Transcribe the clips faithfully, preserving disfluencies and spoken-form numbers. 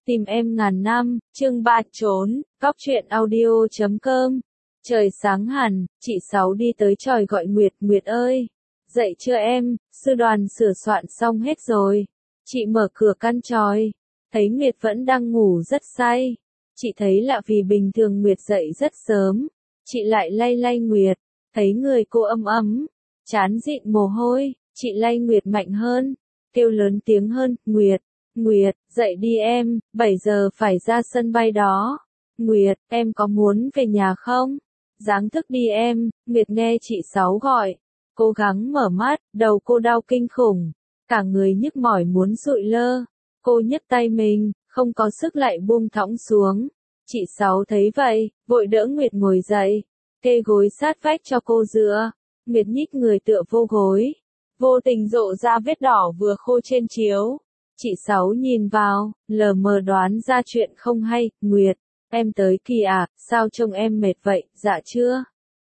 Tìm em ngàn năm, chương ba trốn, cóc truyện audio chấm com. Trời sáng hẳn, chị Sáu đi tới chòi gọi Nguyệt, Nguyệt ơi, dậy chưa em, sư đoàn sửa soạn xong hết rồi. Chị mở cửa căn chòi, thấy Nguyệt vẫn đang ngủ rất say. Chị thấy lạ vì bình thường Nguyệt dậy rất sớm. Chị lại lay lay Nguyệt, thấy người cô ấm ấm, chán dịn mồ hôi, chị lay Nguyệt mạnh hơn, kêu lớn tiếng hơn, Nguyệt. Nguyệt, dậy đi em, bảy giờ phải ra sân bay đó. Nguyệt, em có muốn về nhà không? Ráng thức đi em, Nguyệt nghe chị Sáu gọi. Cố gắng mở mắt, đầu cô đau kinh khủng. Cả người nhức mỏi muốn sụi lơ. Cô nhấc tay mình, không có sức lại buông thõng xuống. Chị Sáu thấy vậy, vội đỡ Nguyệt ngồi dậy. Kê gối sát vách cho cô dựa. Nguyệt nhích người tựa vô gối. Vô tình rộ ra vết đỏ vừa khô trên chiếu. Chị Sáu nhìn vào, lờ mờ đoán ra chuyện không hay, Nguyệt, em tới kỳ à, sao trông em mệt vậy, dạ chưa?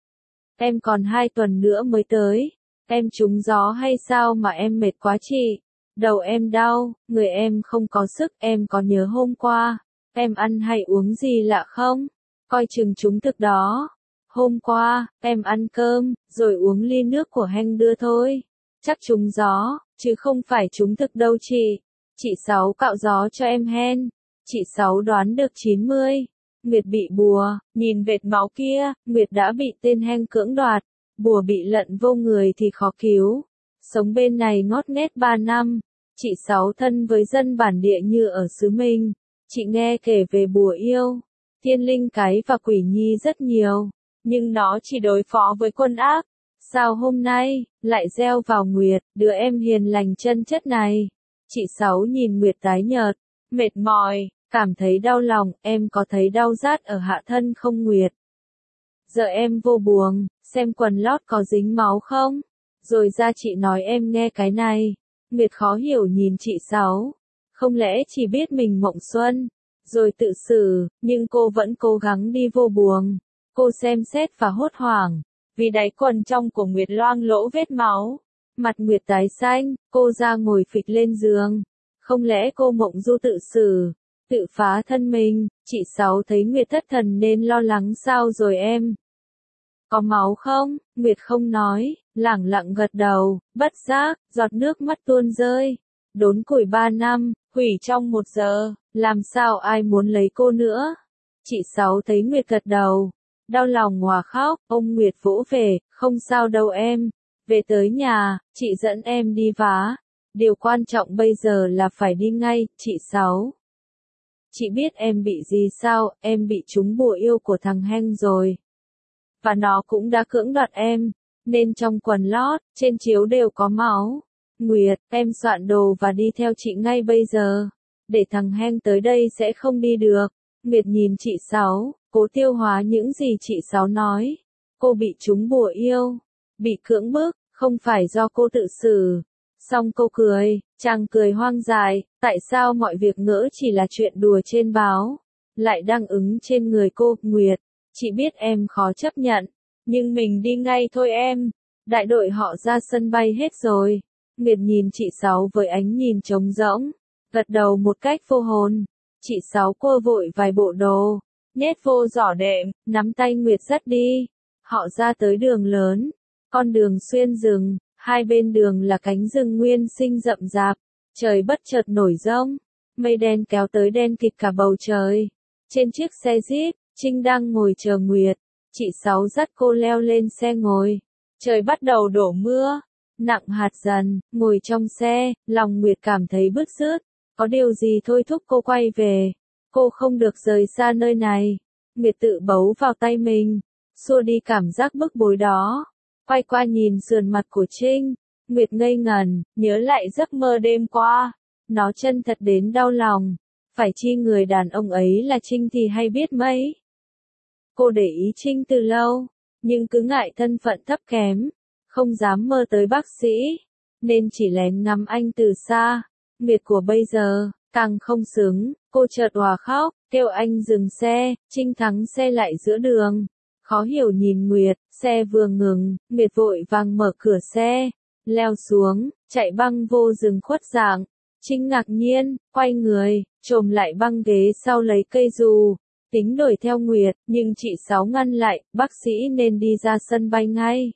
Em còn hai tuần nữa mới tới, em trúng gió hay sao mà em mệt quá chị? Đầu em đau, người em không có sức, em có nhớ hôm qua, em ăn hay uống gì lạ không? Coi chừng trúng thực đó. Hôm qua, em ăn cơm, rồi uống ly nước của Hanh đưa thôi. Chắc trúng gió, chứ không phải trúng thực đâu chị. Chị Sáu cạo gió cho em hen. Chị Sáu đoán được chín mươi. Nguyệt bị bùa, nhìn vệt máu kia, Nguyệt đã bị tên Hanh cưỡng đoạt. Bùa bị lận vô người thì khó cứu. Sống bên này ngót nghét ba năm. Chị Sáu thân với dân bản địa như ở xứ mình. Chị nghe kể về bùa yêu, thiên linh cái và quỷ nhi rất nhiều. Nhưng nó chỉ đối phó với quân ác. Sao hôm nay, lại gieo vào Nguyệt, đứa em hiền lành chân chất này? Chị Sáu nhìn Nguyệt tái nhợt, mệt mỏi, cảm thấy đau lòng, em có thấy đau rát ở hạ thân không Nguyệt? Giờ em vô buồng, xem quần lót có dính máu không? Rồi ra chị nói em nghe cái này. Nguyệt khó hiểu nhìn chị Sáu. Không lẽ chỉ biết mình mộng xuân, rồi tự xử, nhưng cô vẫn cố gắng đi vô buồng. Cô xem xét và hốt hoảng, vì đáy quần trong của Nguyệt loang lỗ vết máu. Mặt Nguyệt tái xanh, cô ra ngồi phịch lên giường. Không lẽ cô mộng du tự xử, tự phá thân mình? Chị Sáu thấy Nguyệt thất thần nên lo lắng sao rồi em? Có máu không? Nguyệt không nói, lẳng lặng gật đầu, bất giác, giọt nước mắt tuôn rơi. Đốn củi ba năm, hủy trong một giờ, làm sao ai muốn lấy cô nữa? Chị Sáu thấy Nguyệt gật đầu, đau lòng hòa khóc, ông Nguyệt vỗ về, không sao đâu em. Về tới nhà, chị dẫn em đi vá. Điều quan trọng bây giờ là phải đi ngay, chị Sáu. Chị biết em bị gì sao, em bị trúng bùa yêu của thằng Hanh rồi. Và nó cũng đã cưỡng đoạt em, nên trong quần lót, trên chiếu đều có máu. Nguyệt, em soạn đồ và đi theo chị ngay bây giờ. Để thằng Hanh tới đây sẽ không đi được. Nguyệt nhìn chị Sáu, cố tiêu hóa những gì chị Sáu nói. Cô bị trúng bùa yêu, bị cưỡng bức, không phải do cô tự xử. Xong cô cười, chàng cười hoang dại, tại sao mọi việc ngỡ chỉ là chuyện đùa trên báo, lại đang ứng trên người cô, Nguyệt. Chị biết em khó chấp nhận, nhưng mình đi ngay thôi em. Đại đội họ ra sân bay hết rồi. Nguyệt nhìn chị Sáu với ánh nhìn trống rỗng, gật đầu một cách vô hồn. Chị Sáu cô vội vài bộ đồ, nhét vô giỏ đệm, nắm tay Nguyệt dắt đi. Họ ra tới đường lớn, con đường xuyên rừng, hai bên đường là cánh rừng nguyên sinh rậm rạp. Trời bất chợt nổi giông, mây đen kéo tới đen kịt cả bầu trời. Trên chiếc xe Jeep, Trinh đang ngồi chờ Nguyệt. Chị Sáu dắt cô leo lên xe ngồi. Trời bắt đầu đổ mưa, nặng hạt dần, ngồi trong xe, lòng Nguyệt cảm thấy bứt rứt. Có điều gì thôi thúc cô quay về. Cô không được rời xa nơi này. Nguyệt tự bấu vào tay mình, xua đi cảm giác bức bối đó. Quay qua nhìn sườn mặt của Trinh. Nguyệt ngây ngẩn, nhớ lại giấc mơ đêm qua. Nó chân thật đến đau lòng. Phải chi người đàn ông ấy là Trinh thì hay biết mấy. Cô để ý Trinh từ lâu, nhưng cứ ngại thân phận thấp kém, không dám mơ tới bác sĩ, nên chỉ lén ngắm anh từ xa. Nguyệt của bây giờ, càng không xứng, cô chợt òa khóc, kêu anh dừng xe. Trinh thắng xe lại giữa đường. Khó hiểu nhìn Nguyệt, xe vừa ngừng, Nguyệt vội vàng mở cửa xe, leo xuống, chạy băng vô rừng khuất dạng. Trinh ngạc nhiên, quay người, chồm lại băng ghế sau lấy cây dù, tính đuổi theo Nguyệt, nhưng chị Sáu ngăn lại, bác sĩ nên đi ra sân bay ngay.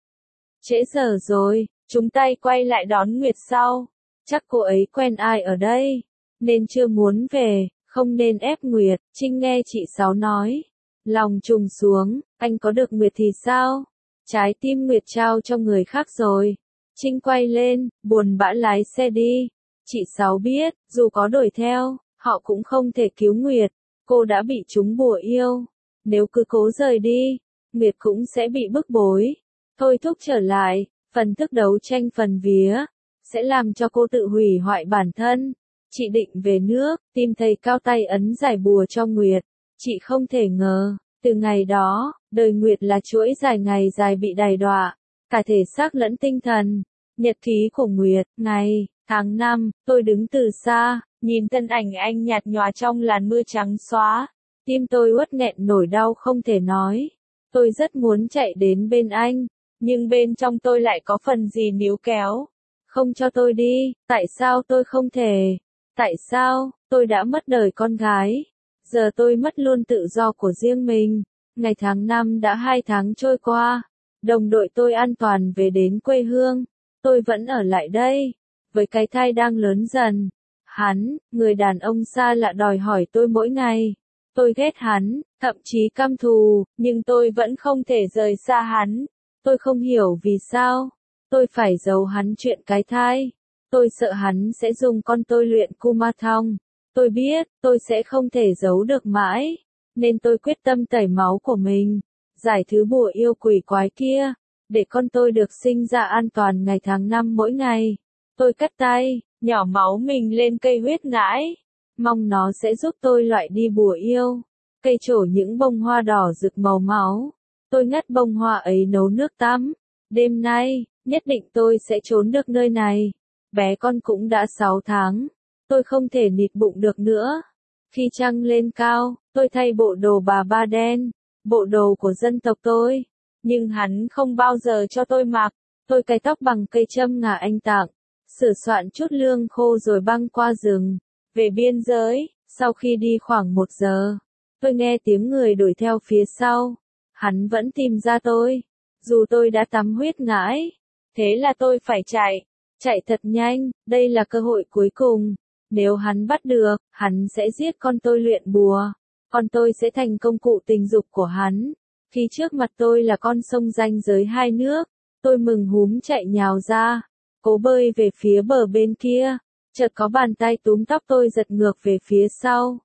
Trễ giờ rồi, chúng ta quay lại đón Nguyệt sau. Chắc cô ấy quen ai ở đây, nên chưa muốn về, không nên ép Nguyệt. Trinh nghe chị Sáu nói, lòng trùng xuống, anh có được Nguyệt thì sao? Trái tim Nguyệt trao cho người khác rồi. Trinh quay lên, buồn bã lái xe đi. Chị Sáu biết, dù có đuổi theo, họ cũng không thể cứu Nguyệt. Cô đã bị trúng bùa yêu. Nếu cứ cố rời đi, Nguyệt cũng sẽ bị bức bối. Thôi thúc trở lại, phần thức đấu tranh phần vía, sẽ làm cho cô tự hủy hoại bản thân. Chị định về nước, tìm thầy cao tay ấn giải bùa cho Nguyệt. Chị không thể ngờ, từ ngày đó, đời Nguyệt là chuỗi dài ngày dài bị đày đọa, cả thể xác lẫn tinh thần. Nhật ký của Nguyệt, ngày, tháng năm, tôi đứng từ xa, nhìn thân ảnh anh nhạt nhòa trong làn mưa trắng xóa. Tim tôi uất nghẹn nổi đau không thể nói. Tôi rất muốn chạy đến bên anh, nhưng bên trong tôi lại có phần gì níu kéo. Không cho tôi đi, tại sao tôi không thể? Tại sao, tôi đã mất đời con gái? Giờ tôi mất luôn tự do của riêng mình. Ngày tháng năm đã hai tháng trôi qua. Đồng đội tôi an toàn về đến quê hương. Tôi vẫn ở lại đây, với cái thai đang lớn dần. Hắn, người đàn ông xa lạ đòi hỏi tôi mỗi ngày. Tôi ghét hắn, thậm chí căm thù, nhưng tôi vẫn không thể rời xa hắn. Tôi không hiểu vì sao. Tôi phải giấu hắn chuyện cái thai. Tôi sợ hắn sẽ dùng con tôi luyện Kumathong. Tôi biết, tôi sẽ không thể giấu được mãi. Nên tôi quyết tâm tẩy máu của mình. Giải thứ bùa yêu quỷ quái kia. Để con tôi được sinh ra an toàn ngày tháng năm mỗi ngày. Tôi cắt tay, nhỏ máu mình lên cây huyết ngãi. Mong nó sẽ giúp tôi loại đi bùa yêu. Cây trổ những bông hoa đỏ rực màu máu. Tôi ngắt bông hoa ấy nấu nước tắm. Đêm nay, nhất định tôi sẽ trốn được nơi này. Bé con cũng đã sáu tháng. Tôi không thể nịt bụng được nữa. Khi trăng lên cao, tôi thay bộ đồ bà ba đen. Bộ đồ của dân tộc tôi. Nhưng hắn không bao giờ cho tôi mặc. Tôi cài tóc bằng cây châm ngà anh tặng. Sửa soạn chút lương khô rồi băng qua rừng. Về biên giới, sau khi đi khoảng một giờ. Tôi nghe tiếng người đuổi theo phía sau. Hắn vẫn tìm ra tôi. Dù tôi đã tắm huyết ngãi. Thế là tôi phải chạy. Chạy thật nhanh, đây là cơ hội cuối cùng. Nếu hắn bắt được, hắn sẽ giết con tôi luyện bùa. Con tôi sẽ thành công cụ tình dục của hắn. Khi trước mặt tôi là con sông ranh giới hai nước. Tôi mừng húm chạy nhào ra. Cố bơi về phía bờ bên kia. Chợt có bàn tay túm tóc tôi giật ngược về phía sau.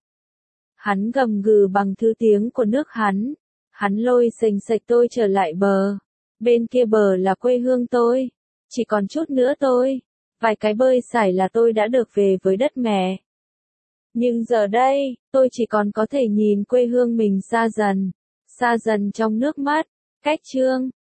Hắn gầm gừ bằng thứ tiếng của nước hắn. Hắn lôi sềnh sạch tôi trở lại bờ. Bên kia bờ là quê hương tôi. Chỉ còn chút nữa tôi. Vài cái bơi sải là tôi đã được về với đất mẹ. Nhưng giờ đây, tôi chỉ còn có thể nhìn quê hương mình xa dần. Xa dần trong nước mắt. Cách chương.